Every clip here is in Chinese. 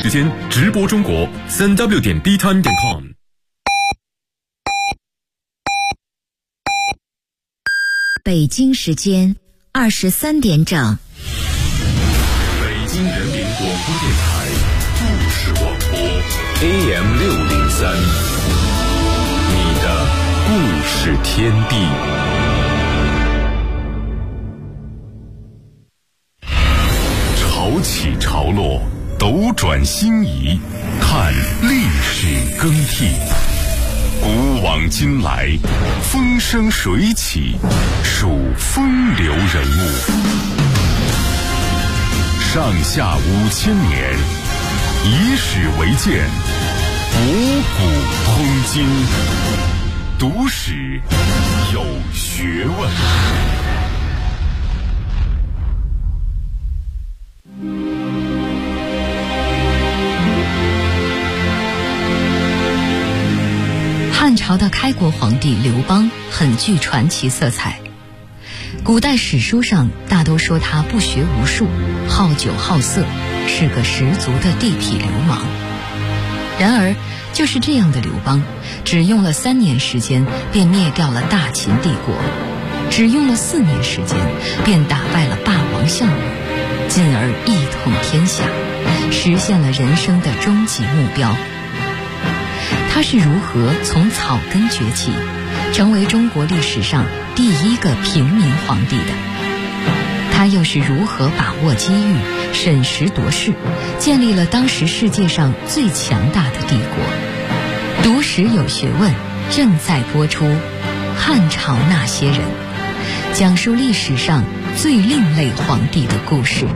时间直播中国3w.dtime.com。 北京时间23点整。 北京人民广播电台故事广播 AM603， 你的故事天地。潮起潮落，斗转星移，看历史更替。古往今来，风生水起，数风流人物。上下5000年，以史为鉴，五古通今。读史有学问。 汉朝的开国皇帝刘邦很具传奇色彩，古代史书上大都说他不学无术，好酒好色，是个十足的地痞流氓。然而就是这样的刘邦，只用了3年时间便灭掉了大秦帝国，只用了4年时间便打败了霸王项羽，进而一统天下，实现了人生的终极目标。他是如何从草根崛起，成为中国历史上第一个平民皇帝的？他又是如何把握机遇，审时度势，建立了当时世界上最强大的帝国？读史有学问，正在播出《汉朝那些人》，讲述历史上最另类皇帝的故事。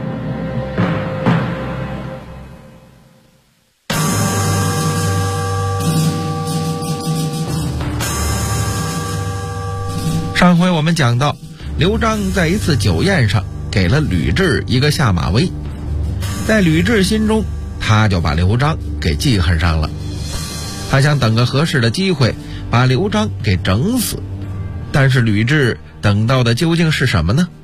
上回我们讲到，刘璋在一次酒宴上给了吕雉一个下马威，在吕雉心中，他就把刘璋给记恨上了。他想等个合适的机会把刘璋给整死，但是吕雉等到的究竟是什么呢？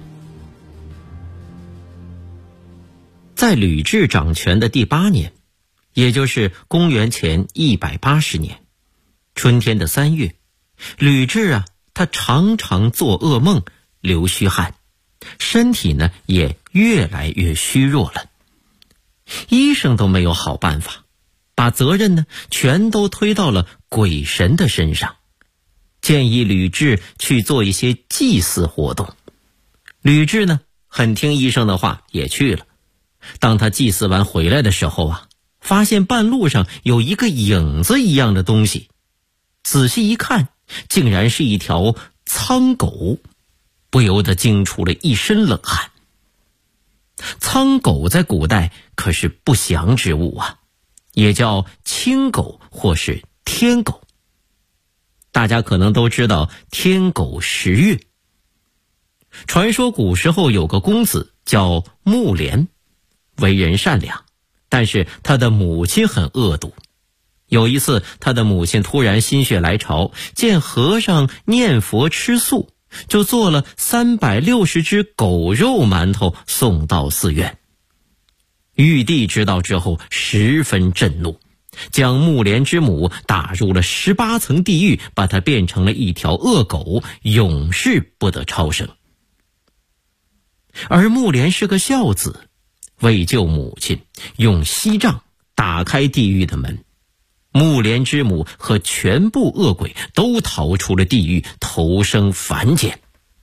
在吕雉掌权的第8年，也就是公元前180年，春天的3月，吕雉他常常做噩梦，流虚汗，身体呢也越来越虚弱了。医生都没有好办法，把责任呢全都推到了鬼神的身上，建议吕雉去做一些祭祀活动。吕雉呢很听医生的话，也去了。当他祭祀完回来的时候发现半路上有一个影子一样的东西，仔细一看，竟然是一条苍狗，不由得惊出了一身冷汗。苍狗在古代可是不祥之物也叫青狗或是天狗。大家可能都知道天狗食月。传说古时候有个公子叫木莲，为人善良，但是他的母亲很恶毒。有一次，他的母亲突然心血来潮，见和尚念佛吃素，就做了360只狗肉馒头送到寺院。玉帝知道之后十分震怒，将木莲之母打入了18层地狱，把她变成了一条恶狗，永世不得超生。而木莲是个孝子，为救母亲，用锡杖打开地狱的门。木莲之母和全部恶鬼都逃出了地狱，投生凡间。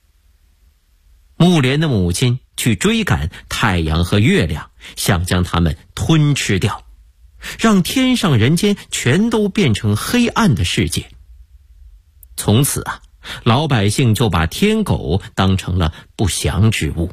木莲的母亲去追赶太阳和月亮，想将它们吞吃掉，让天上人间全都变成黑暗的世界。从此老百姓就把天狗当成了不祥之物。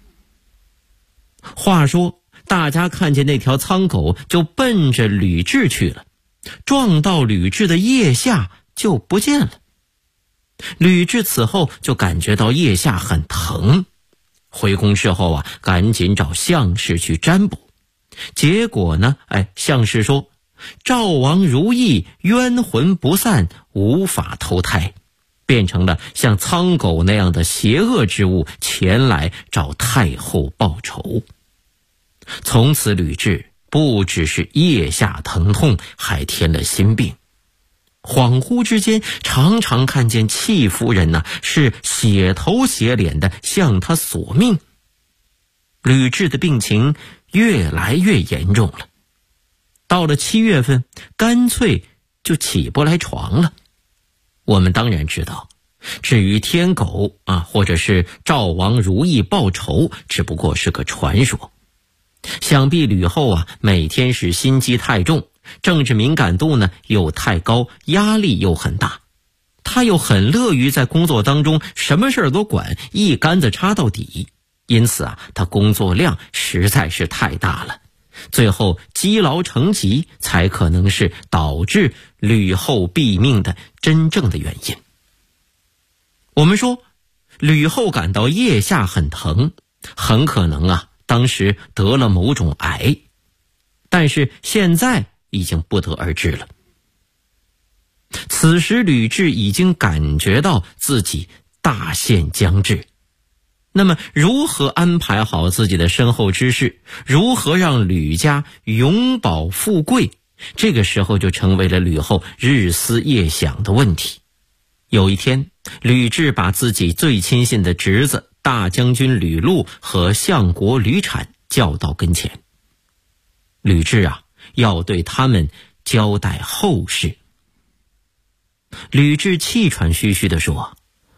话说大家看见那条苍狗就奔着吕雉去了，撞到吕雉的腋下就不见了。吕雉此后就感觉到腋下很疼，回宫之后赶紧找相士去占卜。结果呢相士说赵王如意，冤魂不散，无法投胎，变成了像苍狗那样的邪恶之物，前来找太后报仇。从此吕雉不只是腋下疼痛，还添了心病。恍惚之间，常常看见戚夫人是血头血脸的向他索命。吕雉的病情越来越严重了，到了7月份，干脆就起不来床了。我们当然知道，至于天狗或者是赵王如意报仇，只不过是个传说。想必吕后每天是心机太重，政治敏感度又太高，压力又很大。她又很乐于在工作当中什么事都管，一竿子插到底，因此她工作量实在是太大了，最后积劳成疾，才可能是导致吕后毙命的真正的原因。我们说吕后感到腋下很疼，很可能当时得了某种癌，但是现在已经不得而知了。此时吕雉已经感觉到自己大限将至，那么如何安排好自己的身后之事，如何让吕家永保富贵，这个时候就成为了吕后日思夜想的问题。有一天，吕雉把自己最亲信的侄子大将军吕禄和相国吕产叫到跟前。吕雉要对他们交代后事。吕雉气喘吁吁地说：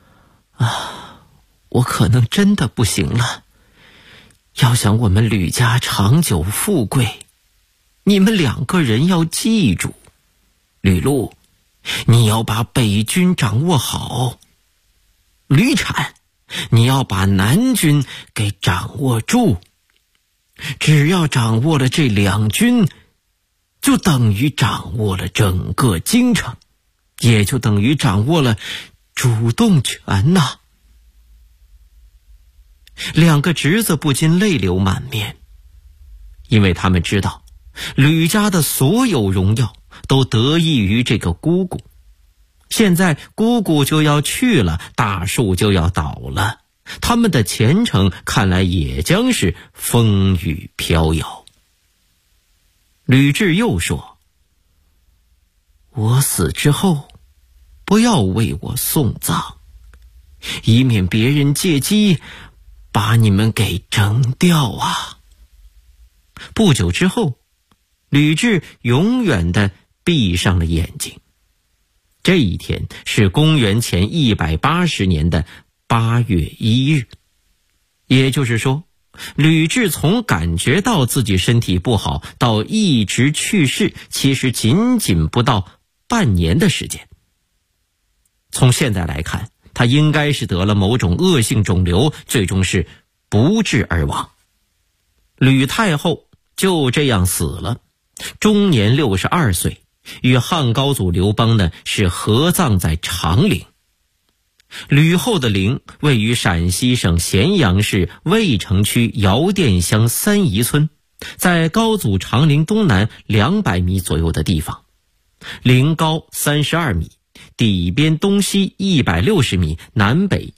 我可能真的不行了，要想我们吕家长久富贵，你们2个人要记住，吕禄，你要把北军掌握好，吕产，你要把南军给掌握住。只要掌握了这2军，就等于掌握了整个京城，也就等于掌握了主动权呐。2个侄子不禁泪流满面，因为他们知道吕家的所有荣耀都得益于这个姑姑，现在姑姑就要去了，大树就要倒了，他们的前程看来也将是风雨飘摇。吕雉又说：我死之后不要为我送葬，以免别人借机把你们给整掉不久之后，吕雉永远地闭上了眼睛。这一天是公元前180年的8月1日，也就是说，吕雉从感觉到自己身体不好到一直去世，其实仅仅不到半年的时间。从现在来看，她应该是得了某种恶性肿瘤，最终是不治而亡。吕太后就这样死了，终年62岁，与汉高祖刘邦是合葬在长陵。吕后的陵位于陕西省咸阳市渭城区姚店乡三宜村，在高祖长陵东南200米左右的地方，陵高32米，底边东西160米，南北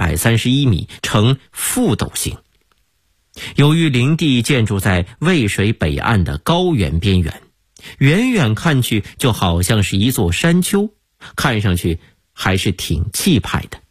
131米，呈覆斗形。由于陵地建筑在渭水北岸的高原边缘，远远看去就好像是一座山丘，看上去还是挺气派的。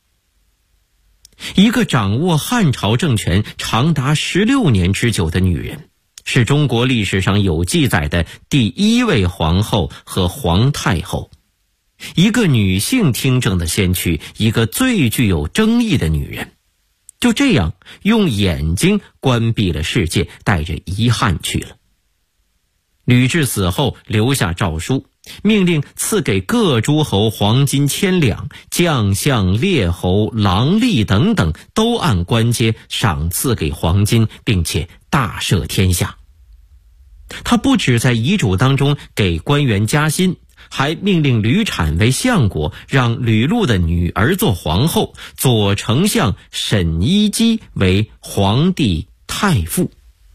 一个掌握汉朝政权长达16年之久的女人，是中国历史上有记载的第1位皇后和皇太后，一个女性听政的先驱，一个最具有争议的女人，就这样用眼睛关闭了世界，带着遗憾去了。吕雉死后留下诏书，命令赐给各诸侯黄金1000两，将相、列侯、郎吏等等都按官阶赏赐给黄金，并且大赦天下。他不只在遗嘱当中给官员加薪，还命令吕产为相国，让吕禄的女儿做皇后，左丞相沈一基为皇帝太傅。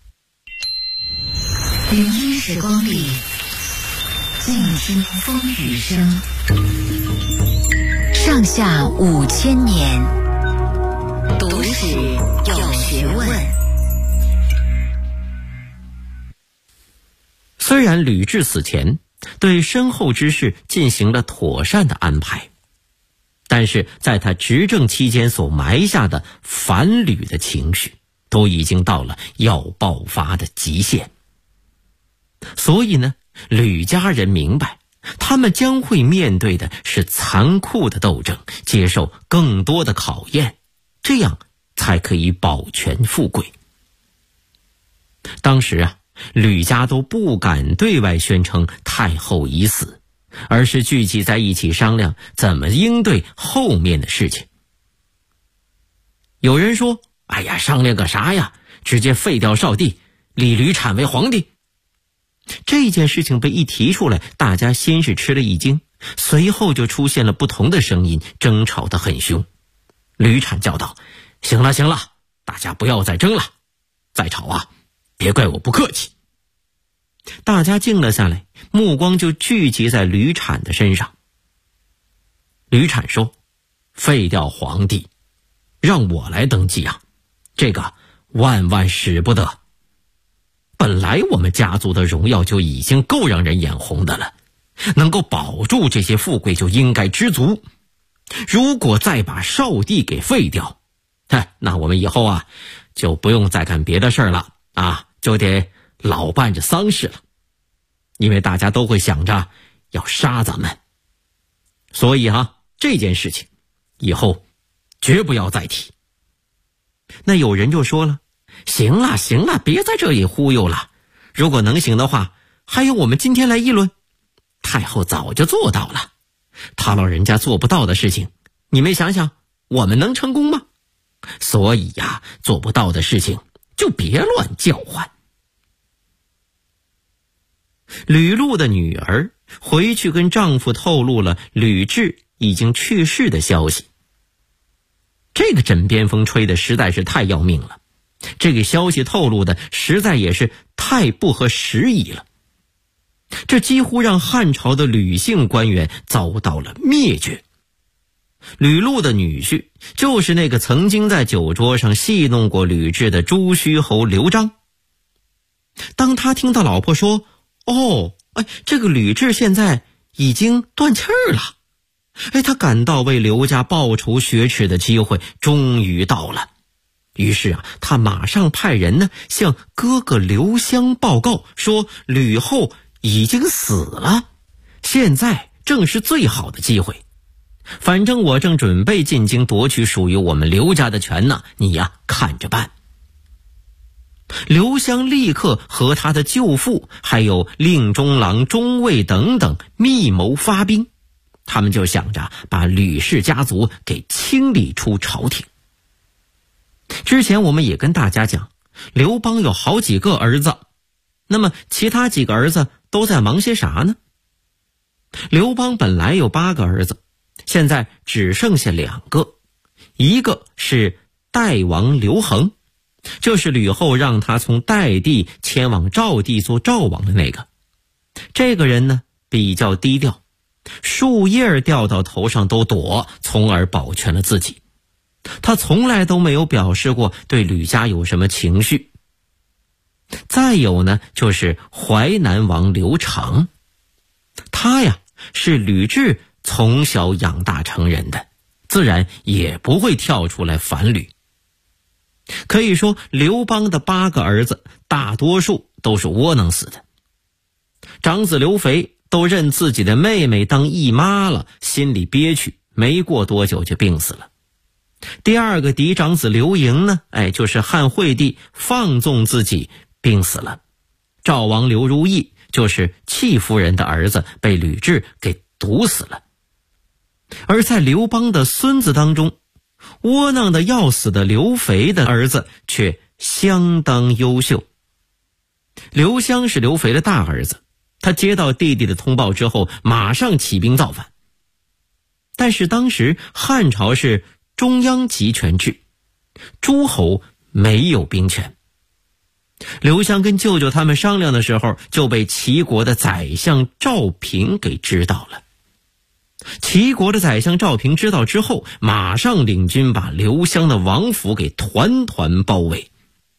聆听时光里，静听风雨声。上下5000年，读史有学问。 虽然吕雉死前对身后之事进行了妥善的安排，但是在他执政期间所埋下的反吕的情绪都已经到了要爆发的极限。所以呢，吕家人明白他们将会面对的是残酷的斗争，接受更多的考验，这样才可以保全富贵。当时啊，吕家都不敢对外宣称太后已死，而是聚集在一起商量怎么应对后面的事情。有人说，哎呀，商量个啥呀，直接废掉少帝，立吕产为皇帝。这件事情被一提出来，大家先是吃了一惊，随后就出现了不同的声音，争吵得很凶。吕产叫道，行了行了，大家不要再争了，再吵啊，别怪我不客气。大家静了下来，目光就聚集在吕产的身上。吕产说，废掉皇帝，让我来登基啊，这个万万使不得。本来我们家族的荣耀就已经够让人眼红的了，能够保住这些富贵就应该知足。如果再把少帝给废掉，那我们以后啊就不用再干别的事了啊，就得老办着丧事了，因为大家都会想着要杀咱们。所以这件事情以后绝不要再提。那有人就说了，行了行了，别在这里忽悠了，如果能行的话，还用我们今天来议论？太后早就做到了，她老人家做不到的事情，你们想想，我们能成功吗？所以呀，做不到的事情就别乱叫唤。吕禄的女儿回去跟丈夫透露了吕雉已经去世的消息。这个枕边风吹的实在是太要命了，这个消息透露的实在也是太不合时宜了，这几乎让汉朝的吕姓官员遭到了灭绝。吕禄的女婿就是那个曾经在酒桌上戏弄过吕雉的朱虚侯刘璋。当他听到老婆说，这个吕雉现在已经断气儿了，他感到为刘家报仇雪耻的机会终于到了。于是他马上派人向哥哥刘襄报告说，吕后已经死了，现在正是最好的机会。反正我正准备进京夺取属于我们刘家的权呢，你看着办。刘襄立刻和他的舅父还有令中郎、中尉等等密谋发兵，他们就想着把吕氏家族给清理出朝廷。之前我们也跟大家讲，刘邦有好几个儿子，那么其他几个儿子都在忙些啥呢？刘邦本来有8个儿子，现在只剩下2个，一个是代王刘恒，就是吕后让他从代地迁往赵地做赵王的那个。这个人呢比较低调，树叶掉到头上都躲，从而保全了自己。他从来都没有表示过对吕家有什么情绪。再有呢，就是淮南王刘长，他是吕雉从小养大成人的，自然也不会跳出来反吕。可以说刘邦的8个儿子大多数都是窝囊死的。长子刘肥都认自己的妹妹当义妈了，心里憋屈，没过多久就病死了。第2个嫡长子刘盈呢，就是汉惠帝放纵自己病死了。赵王刘如意就是戚夫人的儿子，被吕雉给毒死了。而在刘邦的孙子当中，窝囊的要死的刘肥的儿子却相当优秀。刘襄是刘肥的大儿子，他接到弟弟的通报之后，马上起兵造反。但是当时汉朝是中央集权制，诸侯没有兵权。刘襄跟舅舅他们商量的时候，就被齐国的宰相赵平给知道了。齐国的宰相赵平知道之后，马上领军把刘襄的王府给团团包围。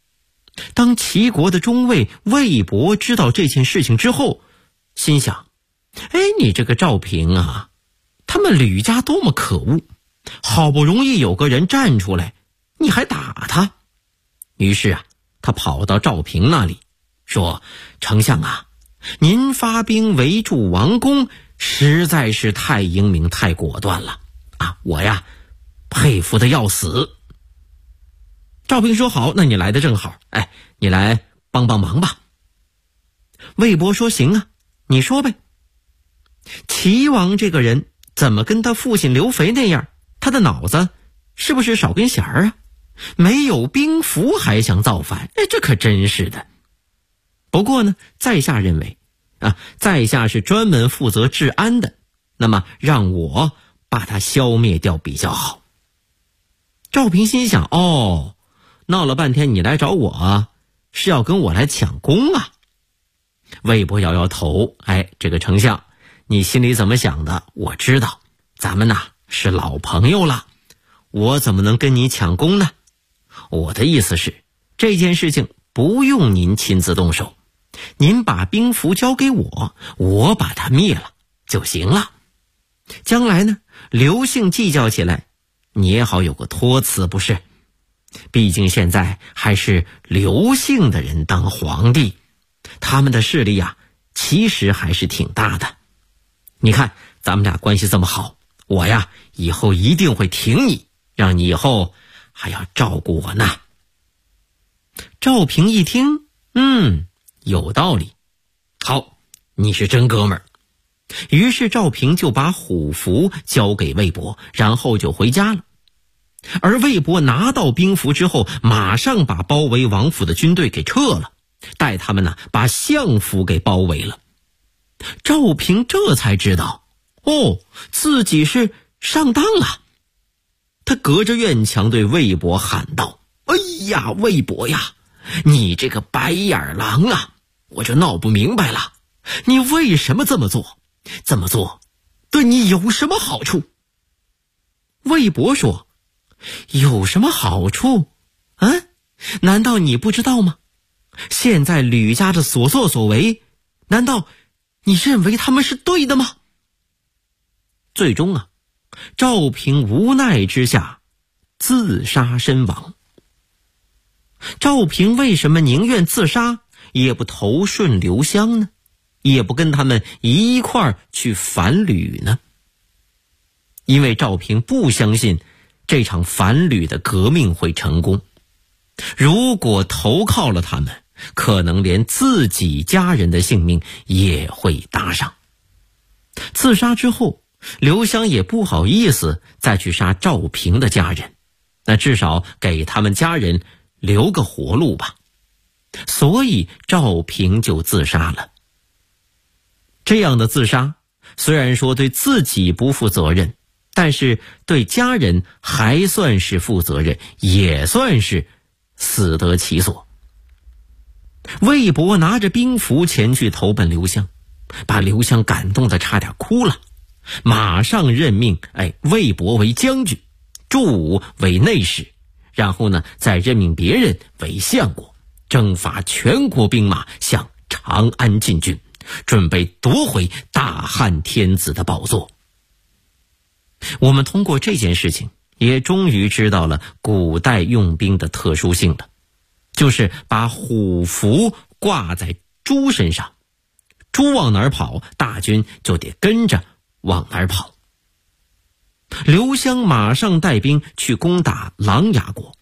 当齐国的中尉魏博知道这件事情之后，心想，你这个赵平啊，他们吕家多么可恶，好不容易有个人站出来，你还打他。于是啊，他跑到赵平那里说，丞相啊，您发兵围住王宫实在是太英明太果断了啊，我呀佩服的要死。赵平说，好，那你来的正好，你来帮帮忙吧。魏博说，行啊，你说呗。齐王这个人怎么跟他父亲刘肥那样，他的脑子是不是少根弦啊？没有兵符还想造反，这可真是的。不过呢，在下认为在下是专门负责治安的，那么让我把他消灭掉比较好。赵平心想，闹了半天你来找我是要跟我来抢功啊。魏博摇摇头，这个丞相，你心里怎么想的我知道，咱们是老朋友了，我怎么能跟你抢功呢？我的意思是，这件事情不用您亲自动手，您把兵符交给我，我把它灭了就行了。将来呢，刘姓计较起来，你也好有个托词，不是？毕竟现在还是刘姓的人当皇帝，他们的势力其实还是挺大的。你看咱们俩关系这么好，我以后一定会挺你，让你以后还要照顾我呢。赵平一听，有道理，好，你是真哥们儿。于是赵平就把虎符交给魏博，然后就回家了。而魏博拿到兵符之后，马上把包围王府的军队给撤了，带他们把相府给包围了。赵平这才知道，自己是上当了。他隔着院墙对魏博喊道，哎呀，魏博呀，你这个白眼狼啊，我就闹不明白了，你为什么这么做？这么做对你有什么好处？魏博说，有什么好处？难道你不知道吗？现在吕家的所作所为，难道你认为他们是对的吗？最终赵平无奈之下自杀身亡。赵平为什么宁愿自杀也不投顺刘襄呢？也不跟他们一块儿去反吕呢？因为赵平不相信这场反吕的革命会成功，如果投靠了他们，可能连自己家人的性命也会搭上。自杀之后，刘襄也不好意思再去杀赵平的家人，那至少给他们家人留个活路吧。所以赵平就自杀了。这样的自杀虽然说对自己不负责任，但是对家人还算是负责任，也算是死得其所。魏博拿着兵符前去投奔刘襄，把刘襄感动得差点哭了，马上任命魏博为将军，祝武为内史，然后呢再任命别人为相国，征发全国兵马向长安进军，准备夺回大汉天子的宝座。我们通过这件事情也终于知道了古代用兵的特殊性了，就是把虎符挂在猪身上，猪往哪儿跑，大军就得跟着往哪儿跑。刘襄马上带兵去攻打琅琊国。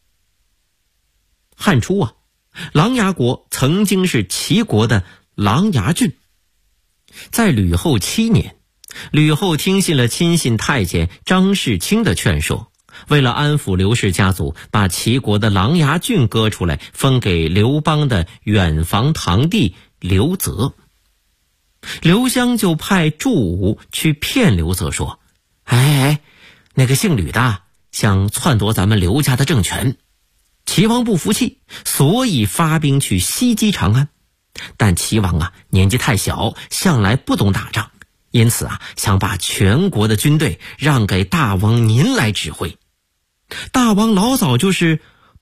汉初琅琊国曾经是齐国的琅琊郡。在吕后7年，吕后听信了亲信太监张世卿的劝说，为了安抚刘氏家族，把齐国的琅琊郡割出来，分给刘邦的远房堂弟刘泽。刘襄就派祝武去骗刘泽说，那个姓吕的想篡夺咱们刘家的政权，齐王不服气，所以发兵去袭击长安。但齐王年纪太小，向来不懂打仗，因此想把全国的军队让给大王您来指挥。大王老早就是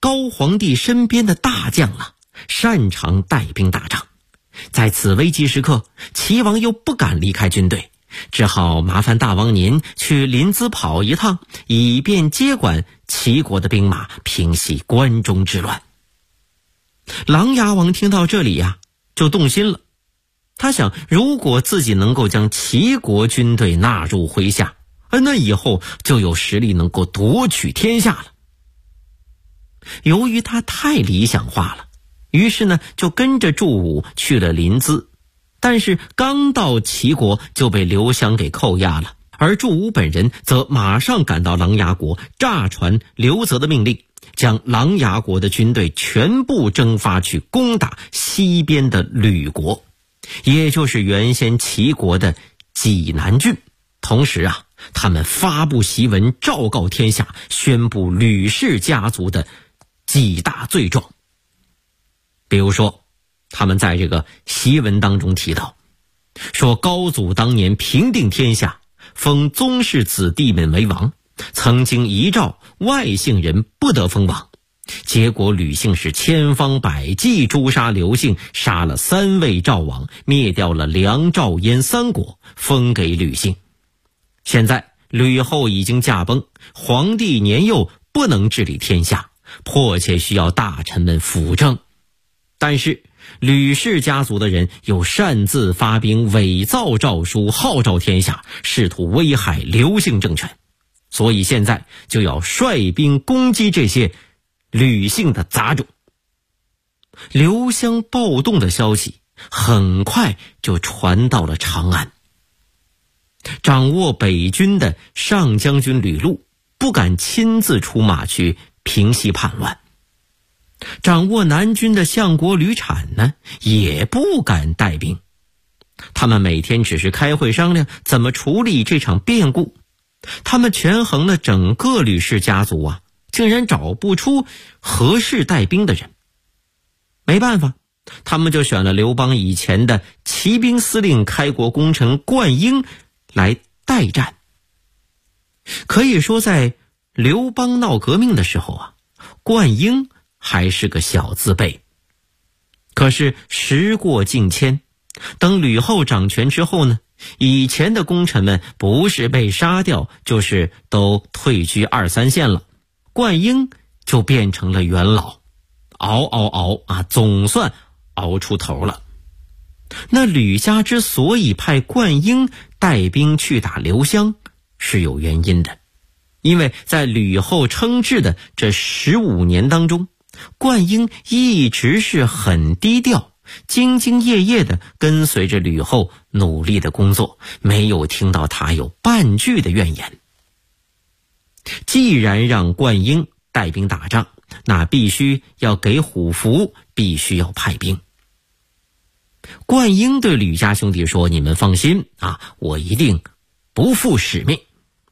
高皇帝身边的大将了，擅长带兵打仗。在此危急时刻，齐王又不敢离开军队，只好麻烦大王您去临淄跑一趟，以便接管齐国的兵马，平息关中之乱。琅琊王听到这里呀，就动心了。他想，如果自己能够将齐国军队纳入麾下，那以后就有实力能够夺取天下了。由于他太理想化了，于是呢就跟着祝武去了临淄。但是刚到齐国就被刘襄给扣押了，而祝武本人则马上赶到琅琊国，诈传刘泽的命令，将琅琊国的军队全部征发去攻打西边的吕国，也就是原先齐国的济南郡。同时啊，他们发布檄文昭告天下，宣布吕氏家族的几大罪状。比如说，他们在这个檄文当中提到，说高祖当年平定天下，封宗室子弟们为王，曾经遗诏外姓人不得封王，结果吕姓是千方百计诛杀刘姓，杀了3位赵王，灭掉了梁赵燕3国，封给吕姓。现在吕后已经驾崩，皇帝年幼，不能治理天下，迫切需要大臣们辅政。但是吕氏家族的人又擅自发兵伪造诏书，号召天下，试图危害刘姓政权，所以现在就要率兵攻击这些吕姓的杂种。刘襄暴动的消息很快就传到了长安。掌握北军的上将军吕禄不敢亲自出马去平息叛乱，掌握南军的相国吕产呢，也不敢带兵。他们每天只是开会商量怎么处理这场变故。他们权衡了整个吕氏家族啊，竟然找不出合适带兵的人。没办法，他们就选了刘邦以前的骑兵司令开国功臣灌婴来代战。可以说在刘邦闹革命的时候啊，灌婴还是个小字辈。可是时过境迁，等吕后掌权之后呢，以前的功臣们不是被杀掉，就是都退居2、3线了，灌婴就变成了元老，熬啊，总算熬出头了。那吕家之所以派灌婴带兵去打刘襄是有原因的，因为在吕后称制的这15年当中，灌婴一直是很低调，兢兢业业地跟随着吕后努力的工作，没有听到他有半句的怨言。既然让灌婴带兵打仗，那必须要给虎符，必须要派兵。灌婴对吕家兄弟说，你们放心啊，我一定不负使命。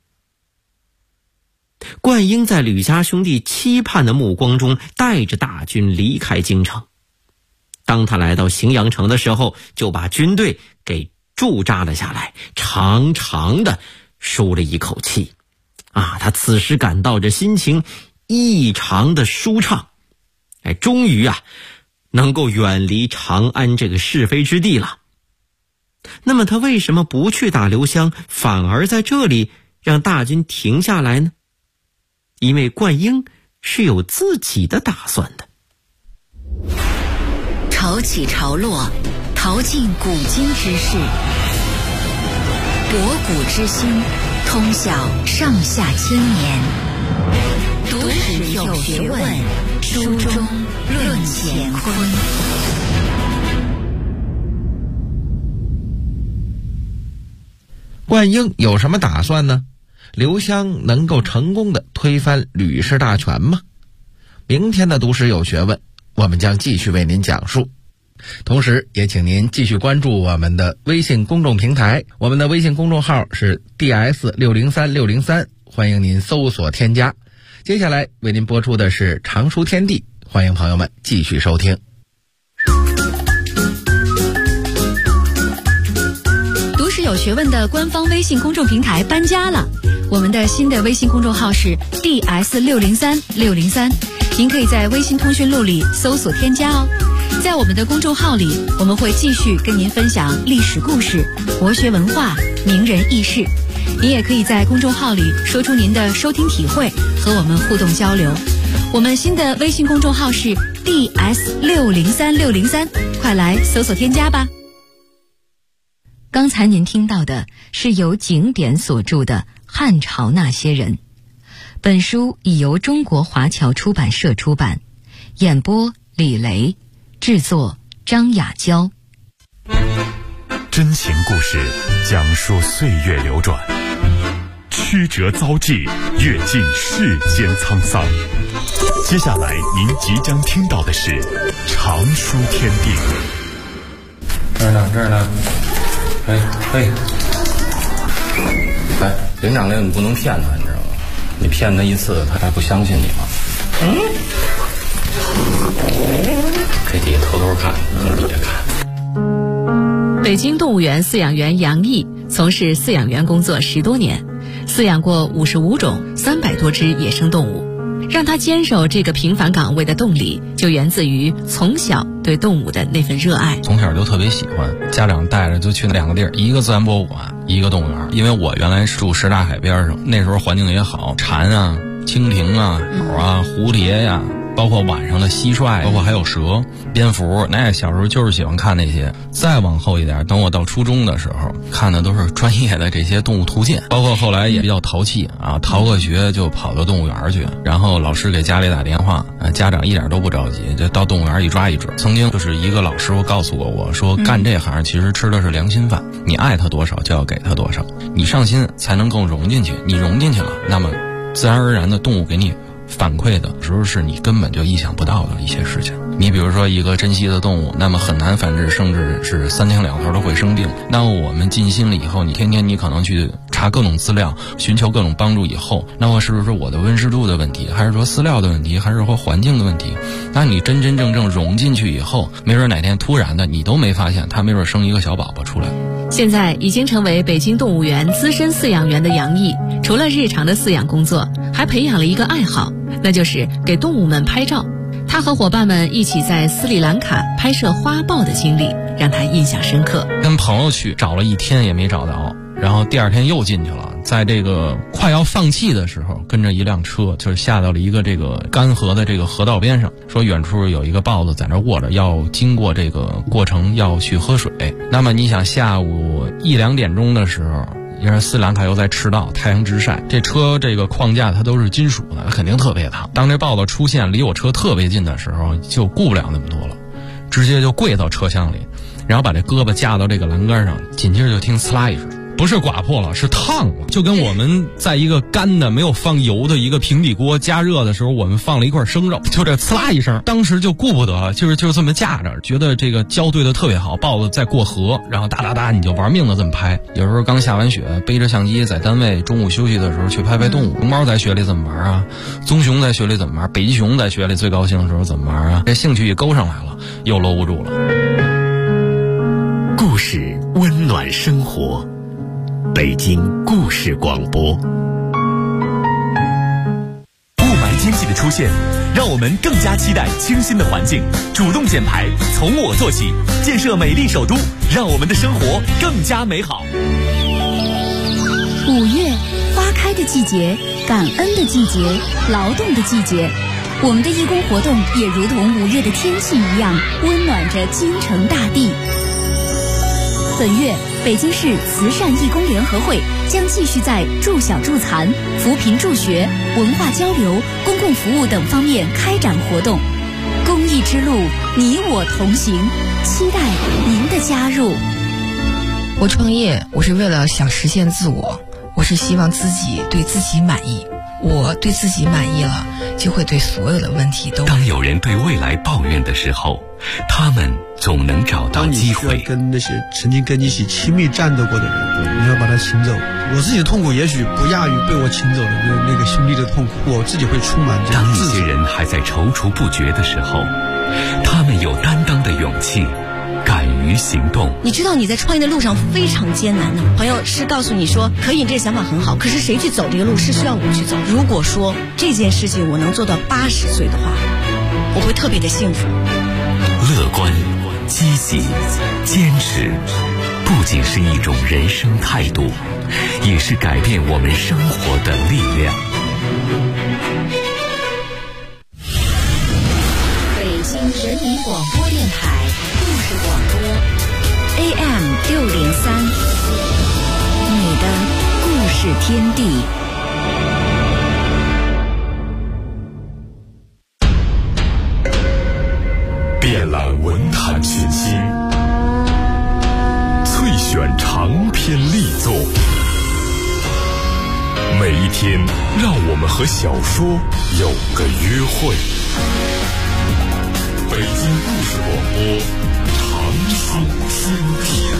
灌婴在吕家兄弟期盼的目光中带着大军离开京城。当他来到荥阳城的时候，就把军队给驻扎了下来，长长的舒了一口气啊，他此时感到这心情异常的舒畅，终于啊能够远离长安这个是非之地了。那么他为什么不去打刘襄，反而在这里让大军停下来呢？因为灌婴是有自己的打算的。 潮起潮落，淘尽古今之事，博古之今，通晓上下千年。读史有学问，书中论乾坤。 灌婴有什么打算呢？刘襄能够成功的推翻吕氏大权吗？明天的读史有学问，我们将继续为您讲述。同时也请您继续关注我们的微信公众平台，我们的微信公众号是 DS603603，欢迎您搜索添加。接下来为您播出的是常书天地，欢迎朋友们继续收听。 读史有学问的官方微信公众平台搬家了，我们的新的微信公众号是 DS603603， 您可以在微信通讯录里搜索添加哦。在我们的公众号里，我们会继续跟您分享历史故事、国学文化、名人轶事。您也可以在公众号里说出您的收听体会，和我们互动交流。我们新的微信公众号是 DS603603，快来搜索添加吧。刚才您听到的是由景典所著的《汉朝那些人》，本书已由中国华侨出版社出版，演播李雷，制作张雅娇。 真情故事讲述岁月流转，曲折遭际，阅尽世间沧桑。接下来您即将听到的是常书天地。 这儿呢，哎，连长令你不能骗他，你知道吗？你骗他一次，他还不相信你吗？这底下偷偷看，从底下看。 北京动物园饲养员杨毅从事饲养员工作10多年，饲养过55种300多只野生动物。让他坚守这个平凡岗位的动力，就源自于从小对动物的那份热爱。 从小就特别喜欢，家长带着就去2个地儿，一个自然博物馆，一个动物园。因为我原来住什刹海边上，那时候环境也好，蝉啊、蜻蜓啊、鸟啊、蝴蝶呀，包括晚上的蟋蟀，包括还有蛇、蝙蝠。那小时候就是喜欢看那些。再往后一点，等我到初中的时候，看的都是专业的这些动物图鉴，包括后来也比较淘气啊，逃个学就跑到动物园去，然后老师给家里打电话，家长一点都不着急，就到动物园一抓一准。曾经就是一个老师傅告诉过我说，干这行其实吃的是良心饭，你爱他多少就要给他多少，你上心才能够融进去，你融进去了，那么自然而然的动物给你反馈的时候是你根本就意想不到的一些事情。你比如说一个珍稀的动物，那么很难繁殖，甚至是3天2头都会生病。那我们尽心了以后，你天天你可能去查各种资料，寻求各种帮助以后，那么是不是我的温湿度的问题，还是说饲料的问题，还是说环境的问题？那你真真正正融进去以后，没准哪天突然的你都没发现，它没准生一个小宝宝出来。 现在已经成为北京动物园资深饲养员的杨毅，除了日常的饲养工作，还培养了一个爱好，那就是给动物们拍照。他和伙伴们一起在斯里兰卡拍摄花豹的经历让他印象深刻。 跟朋友去找了1天也没找到，然后第2天又进去了，在这个快要放弃的时候，跟着一辆车就是下到了一个这个干涸的这个河道边上，说远处有一个豹子在那卧着，要经过这个过程要去喝水。那么你想下午1、2点钟的时候，因为斯里兰卡又在赤道，太阳直晒，这车这个框架它都是金属的，肯定特别烫。当这豹子出现离我车特别近的时候，就顾不了那么多了，直接就跪到车厢里，然后把这胳膊架到这个栏杆上，紧接着就听呲啦一声，不是刮破了，是烫了，就跟我们在一个干的没有放油的一个平底锅加热的时候，我们放了一块生肉，就这呲啦一声，当时就顾不得，就是这么架着，觉得这个胶对的特别好，豹子在过河，然后哒哒哒你就玩命的这么拍。有时候刚下完雪，背着相机在单位中午休息的时候去拍动物。熊猫在雪里怎么玩啊？棕熊在雪里怎么玩？北极熊在雪里最高兴的时候怎么玩啊？这兴趣一勾上来了，又搂不住了。 故事温暖生活，北京故事广播。雾霾天气的出现，让我们更加期待清新的环境，主动减排，从我做起，建设美丽首都，让我们的生活更加美好。 5月，花开的季节，感恩的季节，劳动的季节。我们的义工活动也如同5月的天气一样，温暖着京城大地。本月，北京市慈善义工联合会将继续在助小助残、扶贫助学、文化交流、公共服务等方面开展活动。公益之路，你我同行，期待您的加入。 我创业，我是为了想实现自我，我是希望自己对自己满意。我对自己满意了，就会对所有的问题都。 当有人对未来抱怨的时候，他们总能找到机会。 当你需要跟那些曾经跟你一起亲密战斗过的人，你要把他请走。我自己的痛苦也许不亚于被我请走的那个兄弟的痛苦，我自己会充满这种自责。 当一些人还在踌躇不决的时候，他们有担当的勇气， 敢于行动。 你知道你在创业的路上非常艰难的，朋友是告诉你说可以，这个想法很好，可是谁去走这个路是需要我去走。如果说这件事情我能做到80岁的话，我会特别的幸福。 乐观、积极、坚持，不仅是一种人生态度，也是改变我们生活的力量。 北京人民广播电台故事广播 AM603，你的故事天地。 遍览文坛群星，萃选长篇力作，每一天让我们和小说有个约会。北京故事广播，长春天地。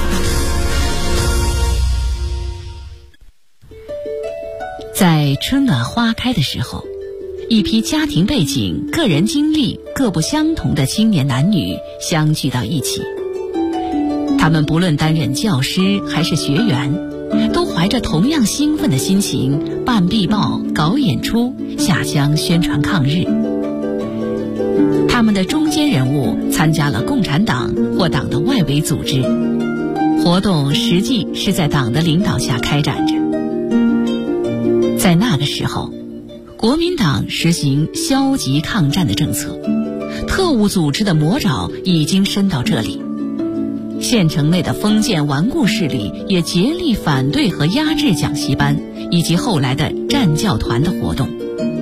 在春暖花开的时候，一批家庭背景、个人经历各不相同的青年男女相聚到一起。他们不论担任教师还是学员，都怀着同样兴奋的心情办壁报、搞演出、下乡宣传抗日。他们的中坚人物参加了共产党或党的外围组织，活动实际是在党的领导下开展着。在那个时候，国民党实行消极抗战的政策，特务组织的魔爪已经伸到这里。县城内的封建顽固势力也竭力反对和压制讲习班以及后来的战教团的活动。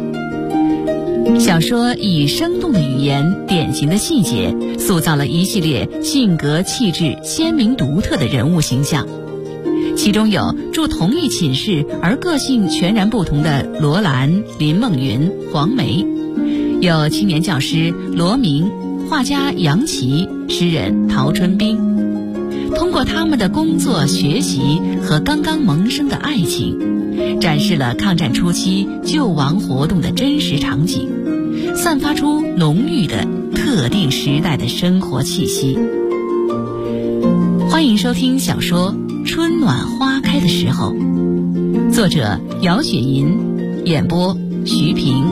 小说以生动的语言、典型的细节，塑造了一系列性格气质鲜明独特的人物形象。其中有住同一寝室而个性全然不同的罗兰、林梦云、黄梅，有青年教师罗明、画家杨琦、诗人陶春冰。通过他们的工作、学习和刚刚萌生的爱情，展示了抗战初期救亡活动的真实场景，散发出浓郁的特定时代的生活气息。欢迎收听小说《春暖花开的时候》，作者姚雪银，演播徐平。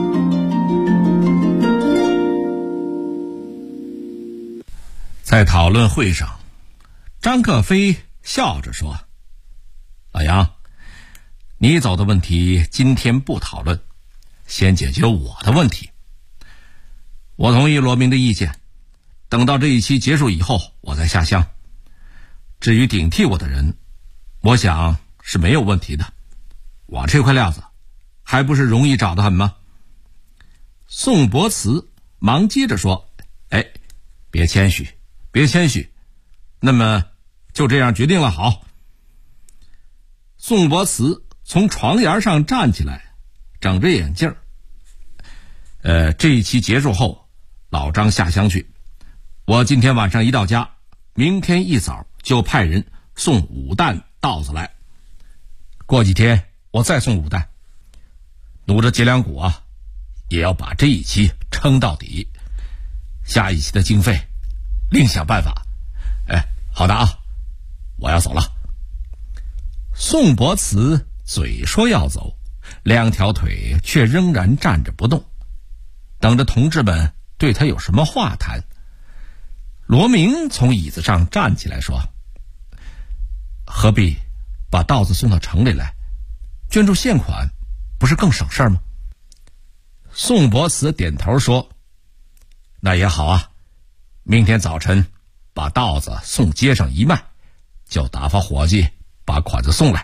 在讨论会上，张克飞笑着说：“老杨，你走的问题今天不讨论，先解决我的问题。我同意罗明的意见，等到这一期结束以后，我再下乡。至于顶替我的人，我想是没有问题的。我这块料子还不是容易找得很吗？”宋伯慈忙接着说：“哎，别谦虚，别谦虚。那么就这样决定了，好。”宋伯慈从床沿上站起来，整着眼镜。这一期结束后，老张下乡去。我今天晚上一到家，明天一早就派人送5担稻子来。过几天我再送5担。努着脊梁骨啊，也要把这一期撑到底。下一期的经费另想办法。好的啊，我要走了。宋伯慈嘴说要走，2条腿却仍然站着不动，等着同志们对他有什么话谈。罗明从椅子上站起来说：“何必把稻子送到城里来，捐助现款不是更省事吗？”宋伯慈点头说：“那也好啊，明天早晨把稻子送街上一卖，就打发伙计把款子送来。”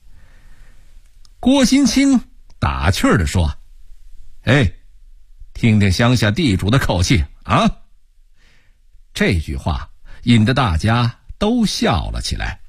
郭新清打趣地说：“哎，听听乡下地主的口气啊！”这句话引得大家都笑了起来。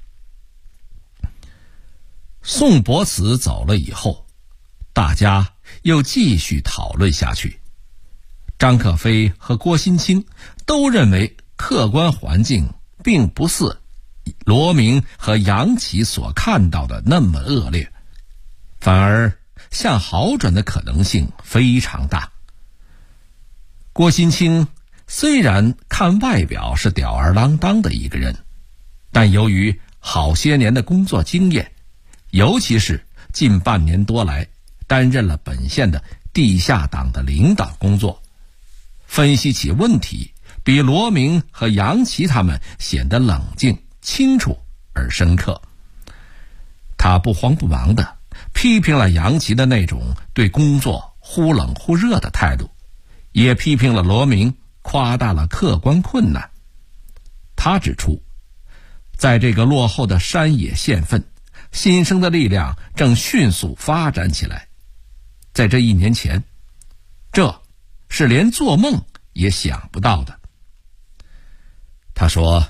宋伯慈走了以后，大家又继续讨论下去。张克飞和郭新清都认为客观环境并不似罗明和杨琦所看到的那么恶劣，反而向好转的可能性非常大。郭新清虽然看外表是吊儿郎当的一个人，但由于好些年的工作经验，尤其是近半年多来担任了本县的地下党的领导工作，分析起问题比罗明和杨琦他们显得冷静、清楚而深刻。他不慌不忙地批评了杨琦的那种对工作忽冷忽热的态度，也批评了罗明夸大了客观困难。他指出，在这个落后的山野县份，新生的力量正迅速发展起来。在这1年前，这是连做梦也想不到的。他说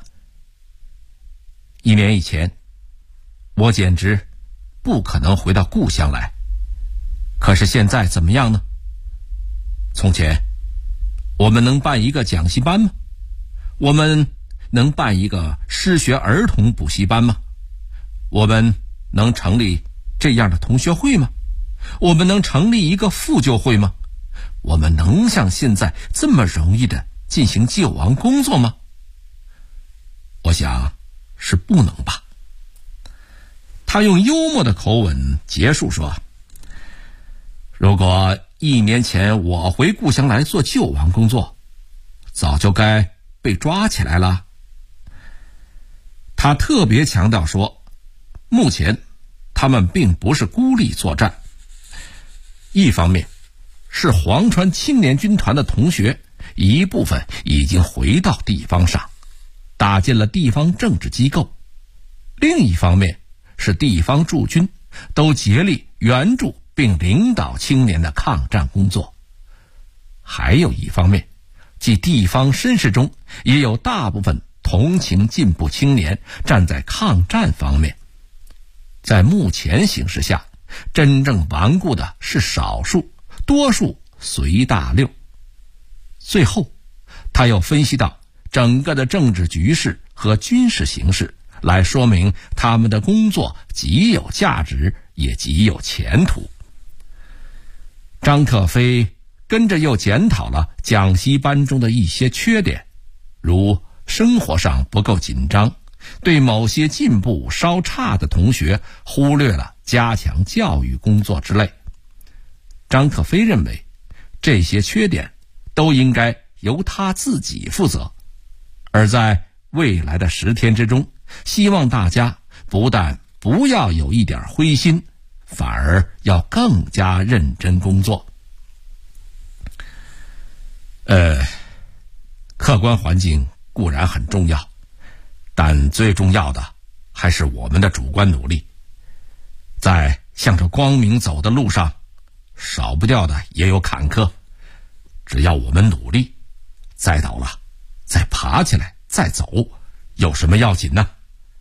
，1年以前，我简直不可能回到故乡来。可是现在怎么样呢？从前，我们能办一个讲习班吗？我们能办一个失学儿童补习班吗？我们能成立这样的同学会吗？我们能成立一个妇救会吗？我们能像现在这么容易的进行救亡工作吗？我想是不能吧。他用幽默的口吻结束说，如果1年前我回故乡来做救亡工作，早就该被抓起来了。他特别强调说，目前他们并不是孤立作战，一方面是黄川青年军团的同学一部分已经回到地方上，打进了地方政治机构，另一方面是地方驻军都竭力援助并领导青年的抗战工作，还有一方面，即地方绅士中也有大部分同情进步青年站在抗战方面。在目前形势下，真正顽固的是少数，多数随大溜。最后，他又分析到整个的政治局势和军事形势，来说明他们的工作极有价值，也极有前途。张克飞跟着又检讨了讲习班中的一些缺点，如生活上不够紧张，对某些进步稍差的同学忽略了加强教育工作之类。张克飞认为，这些缺点都应该由他自己负责，而在未来的10天之中，希望大家不但不要有一点灰心，反而要更加认真工作。客观环境固然很重要，但最重要的还是我们的主观努力。在向着光明走的路上，少不掉的也有坎坷，只要我们努力，栽倒了再爬起来再走，有什么要紧呢？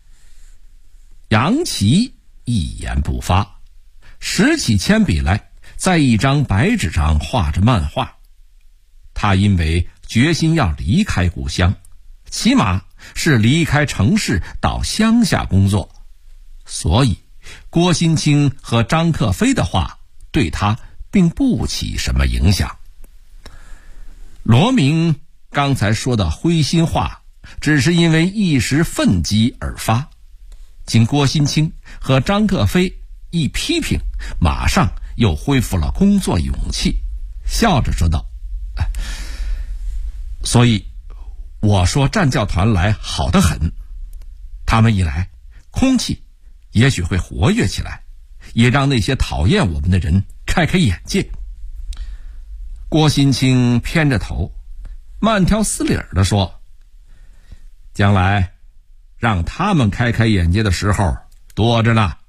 杨琦一言不发，拾起铅笔来，在一张白纸上画着漫画。他因为决心要离开故乡，起码是离开城市到乡下工作，所以郭新清和张克飞的话对他并不起什么影响。罗明刚才说的灰心话，只是因为一时愤激而发，经郭新清和张克飞一批评，马上又恢复了工作勇气，笑着说道，所以我说战教团来好得很，他们一来，空气也许会活跃起来，也让那些讨厌我们的人开开眼界。郭新清偏着头，慢条斯理地说，将来让他们开开眼界的时候多着呢。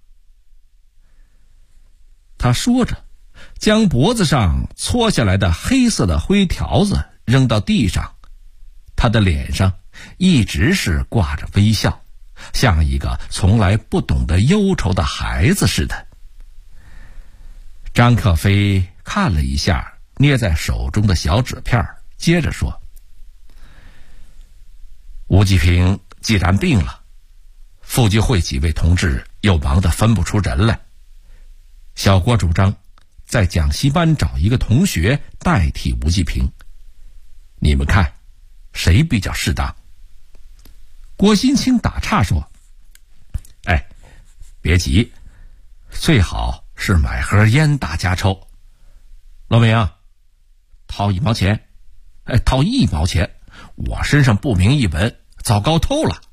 他说着，将脖子上搓下来的黑色的灰条子扔到地上，他的脸上一直是挂着微笑，像一个从来不懂得忧愁的孩子似的。张克飞看了一下捏在手中的小纸片，接着说，吴继平既然病了，妇救会几位同志又忙得分不出人来，小郭主张在讲习班找一个同学代替吴继平，你们看谁比较适当？郭新清打岔说：“哎，别急，最好是买盒烟大家抽。罗明，掏1毛钱，掏1毛钱，我身上不明一文，糟糕透了。”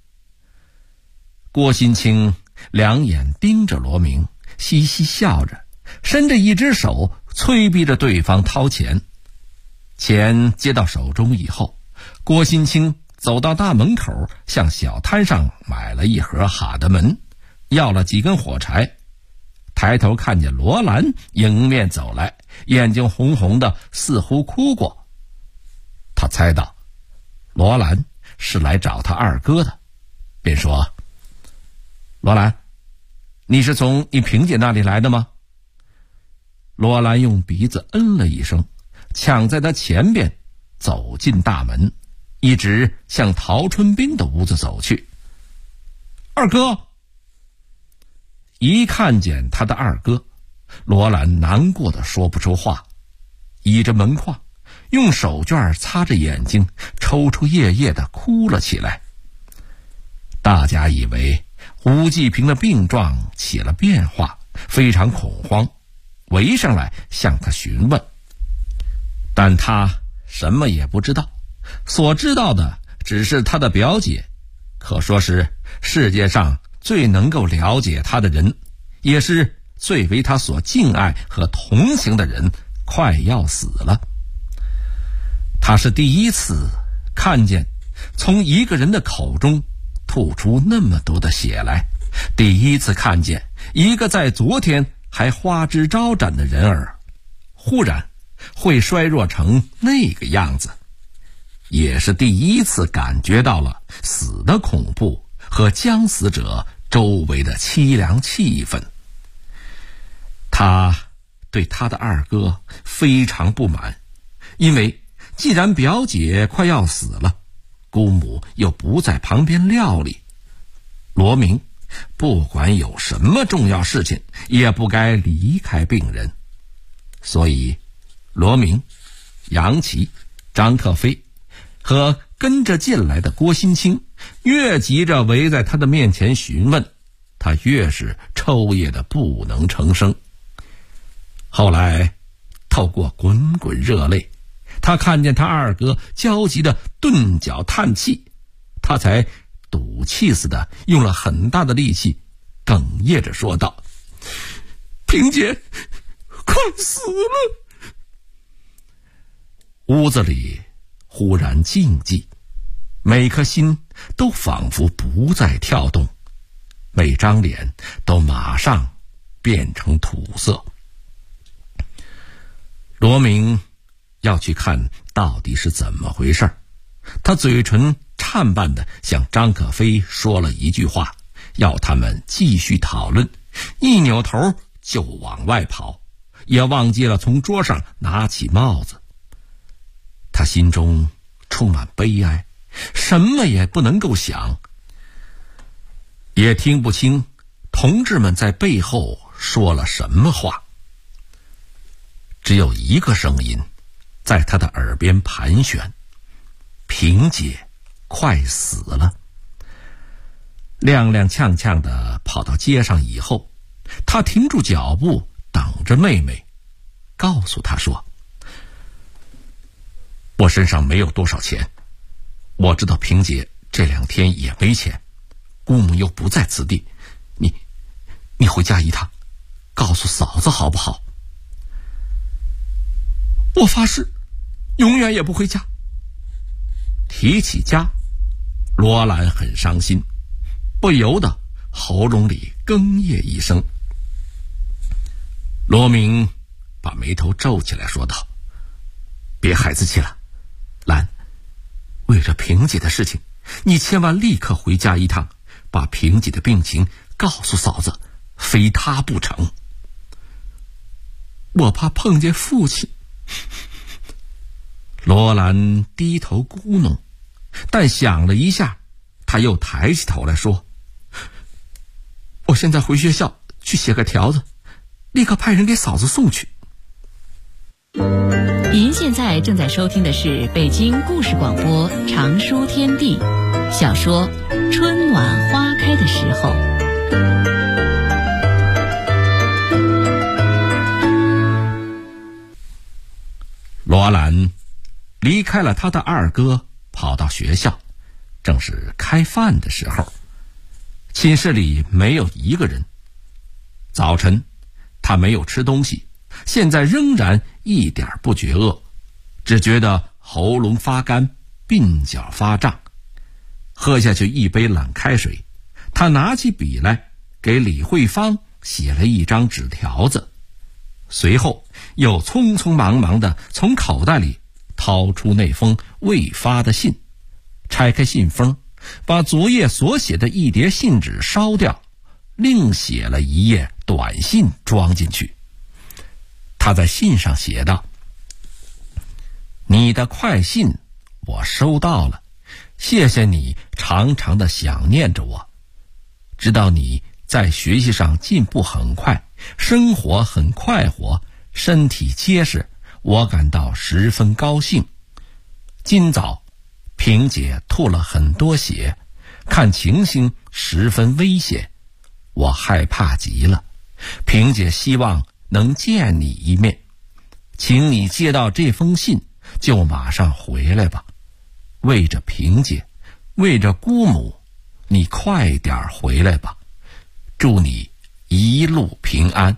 郭新清两眼盯着罗明，嘻嘻笑着，伸着一只手催逼着对方掏钱。钱接到手中以后，郭新清走到大门口，向小摊上买了一盒哈德门，要了几根火柴，抬头看见罗兰迎面走来，眼睛红红的，似乎哭过。他猜到罗兰是来找他二哥的，便说：“罗兰，你是从你萍姐那里来的吗？”罗兰用鼻子嗯了一声，抢在他前边走进大门，一直向陶春斌的屋子走去。二哥！一看见他的二哥，罗兰难过的说不出话，倚着门框，用手绢擦着眼睛，抽抽噎噎的哭了起来。大家以为吴继平的病状起了变化，非常恐慌，围上来向他询问，但他什么也不知道，所知道的只是他的表姐，可说是世界上最能够了解他的人，也是最为他所敬爱和同情的人，快要死了。他是第一次看见从一个人的口中吐出那么多的血来，第一次看见一个在昨天还花枝招展的人儿，忽然会衰弱成那个样子，也是第一次感觉到了死的恐怖和将死者周围的凄凉气氛。他对他的二哥非常不满，因为既然表姐快要死了，姑母又不在旁边料理，罗明不管有什么重要事情也不该离开病人。所以罗明、杨琪、张克飞和跟着进来的郭新清越急着围在他的面前询问，他越是抽噎的不能成声。后来透过滚滚热泪，他看见他二哥焦急的顿脚叹气，他才赌气似的用了很大的力气，哽咽着说道：“萍姐快死了。”屋子里忽然静寂，每颗心都仿佛不再跳动，每张脸都马上变成土色。罗明要去看到底是怎么回事，他嘴唇颤绊地向张可飞说了一句话，要他们继续讨论，一扭头就往外跑，也忘记了从桌上拿起帽子。他心中充满悲哀，什么也不能够想，也听不清同志们在背后说了什么话。只有一个声音在他的耳边盘旋：萍姐快死了。踉踉跄跄地跑到街上以后，他停住脚步，等着妹妹，告诉她说：“我身上没有多少钱，我知道萍姐这2天也没钱，姑母又不在此地，你回家一趟，告诉嫂子好不好？”“我发誓永远也不回家。”提起家，罗兰很伤心，不由得喉咙里哽咽一声。罗明把眉头皱起来说道：“别孩子气了，兰，为了萍姐的事情，你千万立刻回家一趟，把萍姐的病情告诉嫂子，非她不成。”“我怕碰见父亲。”罗兰低头咕哝，但想了一下，他又抬起头来说：“我现在回学校去写个条子，立刻派人给嫂子送去。” 您现在正在收听的是北京故事广播长书天地小说《春暖花开的时候》。 罗兰离开了他的二哥，跑到学校，正是开饭的时候。寝室里没有一个人。早晨他没有吃东西，现在仍然一点不觉饿，只觉得喉咙发干，鬓角发胀。喝下去一杯冷开水，他拿起笔来给李慧芳写了一张纸条子，随后又匆匆忙忙地从口袋里掏出那封未发的信，拆开信封，把昨夜所写的一叠信纸烧掉，另写了一页短信装进去。他在信上写道：你的快信我收到了，谢谢你常常的想念着我，知道你在学习上进步很快，生活很快活，身体结实，我感到十分高兴。今早萍姐吐了很多血，看情形十分危险，我害怕极了。萍姐希望能见你一面，请你接到这封信就马上回来吧。为着萍姐，为着姑母，你快点回来吧。祝你一路平安。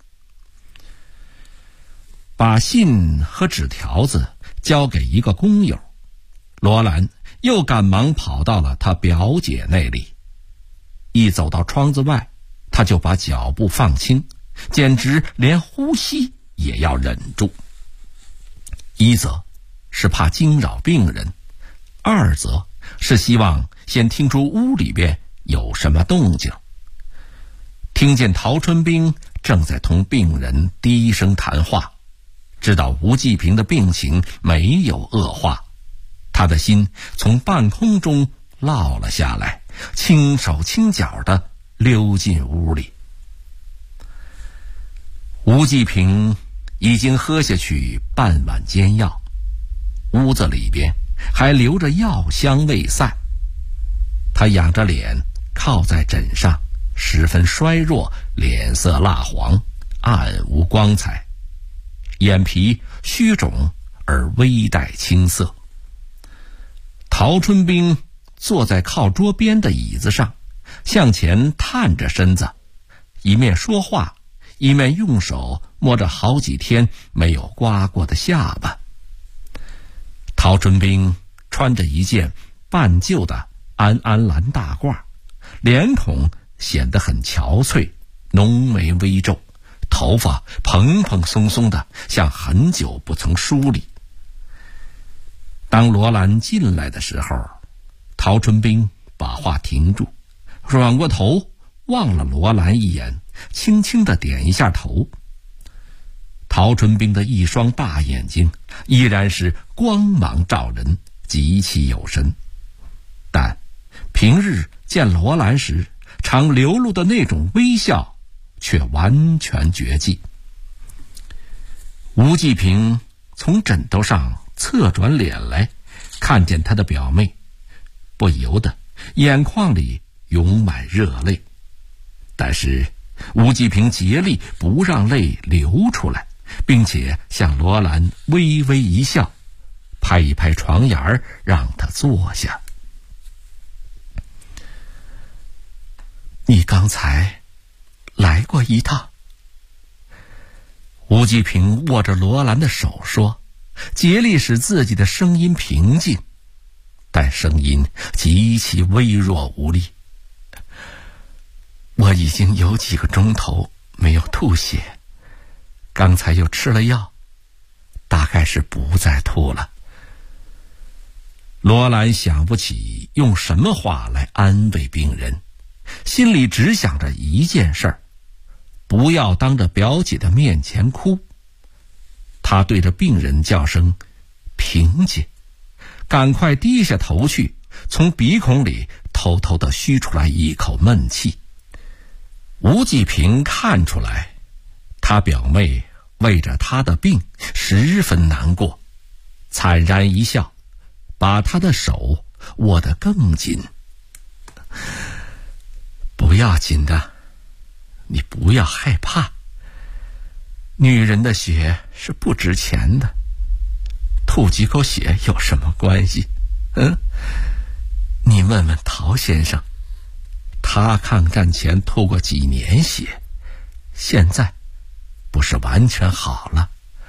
把信和纸条子交给一个工友，罗兰又赶忙跑到了他表姐那里。一走到窗子外，他就把脚步放轻，简直连呼吸也要忍住。一则是怕惊扰病人，二则是希望先听出屋里边有什么动静。听见陶春冰正在同病人低声谈话，知道吴继平的病情没有恶化，他的心从半空中落了下来，轻手轻脚地溜进屋里。吴继平已经喝下去半碗煎药，屋子里边还留着药香未散。他仰着脸靠在枕上，十分衰弱，脸色蜡黄，暗无光彩，眼皮虚肿而微带青色。陶春冰坐在靠桌边的椅子上，向前探着身子，一面说话，一面用手摸着好几天没有刮过的下巴。陶春冰穿着一件半旧的安安蓝大褂，脸孔显得很憔悴，浓眉微皱，头发蓬蓬松松的，像很久不曾梳理。当罗兰进来的时候，陶春冰把话停住，转过头望了罗兰一眼，轻轻地点一下头。陶春冰的一双大眼睛依然是光芒照人，极其有神，但平日见罗兰时常流露的那种微笑却完全绝迹。吴继平从枕头上侧转脸来，看见他的表妹，不由得眼眶里涌满热泪，但是吴继平竭力不让泪流出来，并且向罗兰微微一笑，拍一拍床沿让他坐下。你刚才来过一趟。吴继平握着罗兰的手说，竭力使自己的声音平静，但声音极其微弱无力。我已经有几个钟头没有吐血，刚才又吃了药，大概是不再吐了。罗兰想不起用什么话来安慰病人，心里只想着一件事儿，不要当着表姐的面前哭。他对着病人叫声萍姐，赶快低下头去，从鼻孔里偷偷地吁出来一口闷气。吴继平看出来他表妹为着他的病十分难过，惨然一笑，把他的手握得更紧。不要紧的，你不要害怕，女人的血是不值钱的，吐几口血有什么关系？你问问陶先生，他抗战前吐过几年血，现在不是完全好了？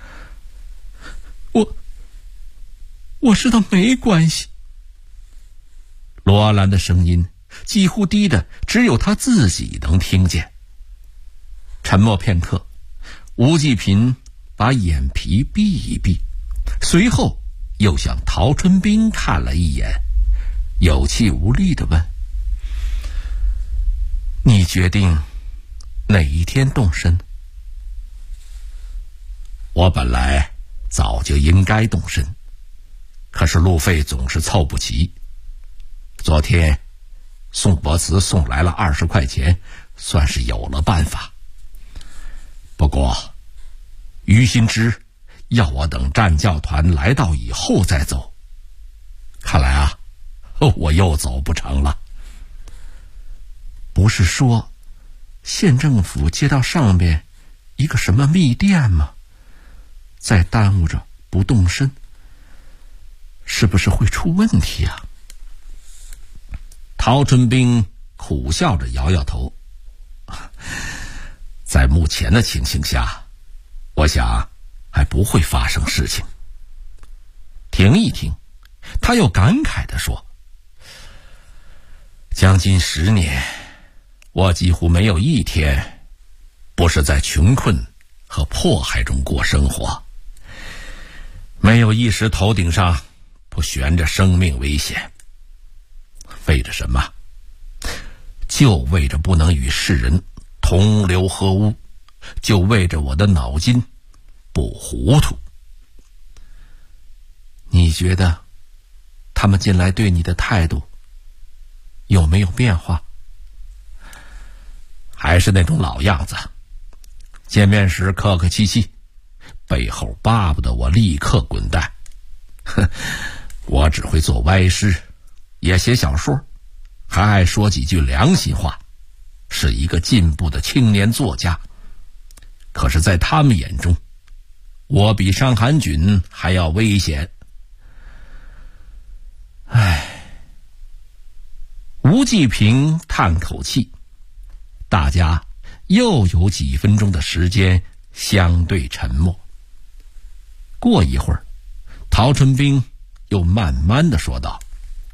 我知道没关系。罗兰的声音几乎低的只有他自己能听见。沉默片刻，吴继平把眼皮闭一闭，随后又向陶春兵看了一眼，有气无力地问：你决定哪一天动身？我本来早就应该动身，可是路费总是凑不齐。昨天宋伯慈送来了20块钱，算是有了办法。不过于新之要我等战教团来到以后再走，看来啊，我又走不成了。不是说县政府接到上边一个什么密电吗？再耽误着不动身，是不是会出问题啊？陶春兵苦笑着摇摇头，在目前的情形下，我想还不会发生事情。停一停，他又感慨地说：将近10年，我几乎没有一天不是在穷困和迫害中过生活，没有一时头顶上不悬着生命危险。为着什么？就为着不能与世人同流合污，就为着我的脑筋不糊涂。你觉得他们近来对你的态度有没有变化？还是那种老样子，见面时客客气气，背后巴不得我立刻滚蛋。我只会做歪诗，也写小说，还爱说几句良心话，是一个进步的青年作家。可是在他们眼中，我比伤寒菌还要危险。吴继平叹口气，大家又有几分钟的时间相对沉默。过一会儿，陶春兵又慢慢地说道：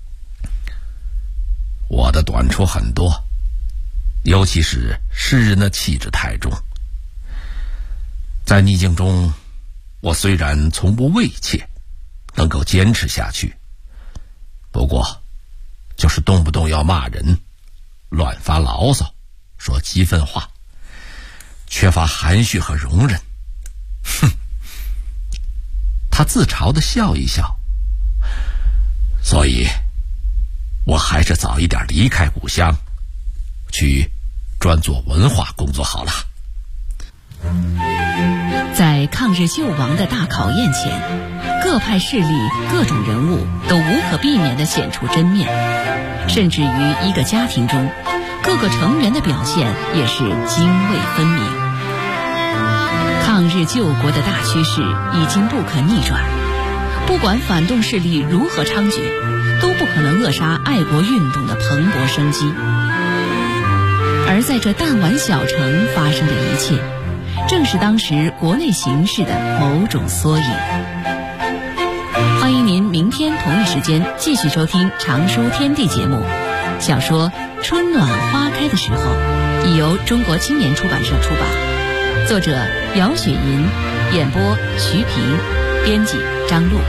我的短处很多，尤其是诗人的气质太重。在逆境中，我虽然从不畏怯，能够坚持下去，不过就是动不动要骂人，乱发牢骚，说激愤话，缺乏含蓄和容忍。他自嘲地笑一笑。所以我还是早一点离开故乡，去专做文化工作好了。 在抗日救亡的大考验前，各派势力、各种人物都无可避免地显出真面，甚至于一个家庭中，各个成员的表现也是泾渭分明。抗日救国的大趋势已经不可逆转，不管反动势力如何猖獗，都不可能扼杀爱国运动的蓬勃生机。而在这弹丸小城发生的一切，正是当时国内形势的某种缩影。欢迎您明天同一时间继续收听《常书天地》节目。小说《春暖花开的时候》已由中国青年出版社出版，作者姚雪银，演播徐平，编辑张璐。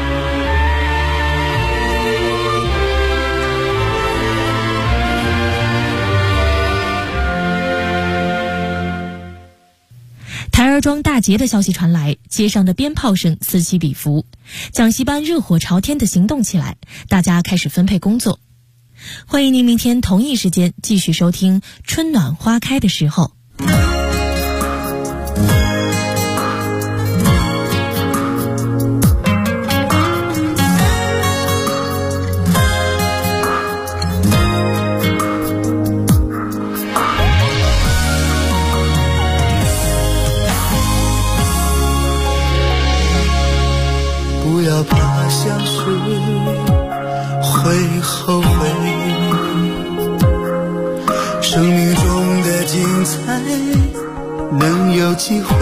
台儿庄大捷的消息传来，街上的鞭炮声此起彼伏，讲习班热火朝天地行动起来，大家开始分配工作。欢迎您明天同一时间继续收听《春暖花开的时候》。 的精彩能有机会，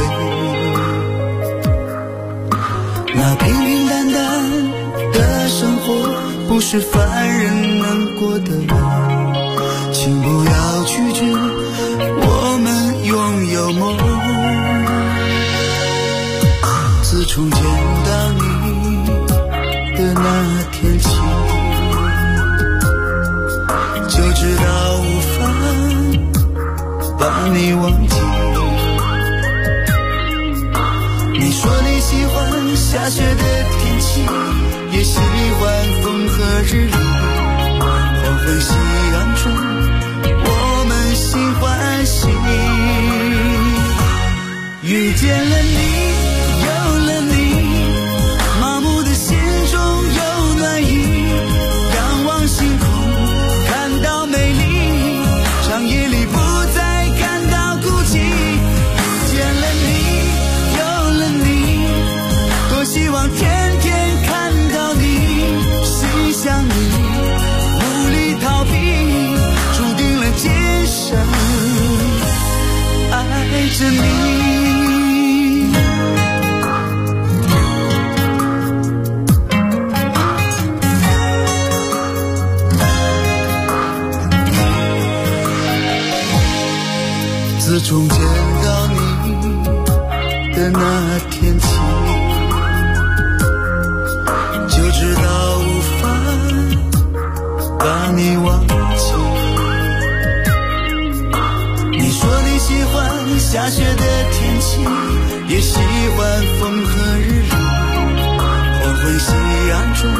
那平平淡淡的生活不是凡人能过的，请不要拒绝我们拥有梦。自从见到你的那天起，就知道无法把你忘记。你说你喜欢下雪的天气，也喜欢风和日丽，黄昏夕阳中我们心欢喜。遇见了你，有了你，麻木的心中有暖意，仰望星空看到美丽，长夜里不再感到孤寂。遇见了你，有了你，多希望天天看到你，心想你，无力逃避，注定了今生爱着你。自从见到你的那天起，就知道无法把你忘记。你说你喜欢下雪的天气，也喜欢风和日丽，黄昏夕阳中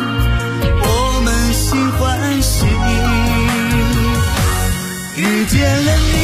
我们心欢喜。遇见了你，